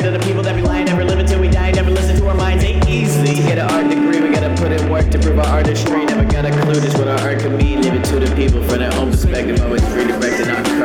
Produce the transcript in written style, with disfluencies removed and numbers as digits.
to the people that be lying, never live until we die, never listen to our minds, ain't easy. Get an art degree, we gotta put in work to prove our artistry. Never got a clue just what our art could mean. Leave it to the people for their own perspective, always redirecting our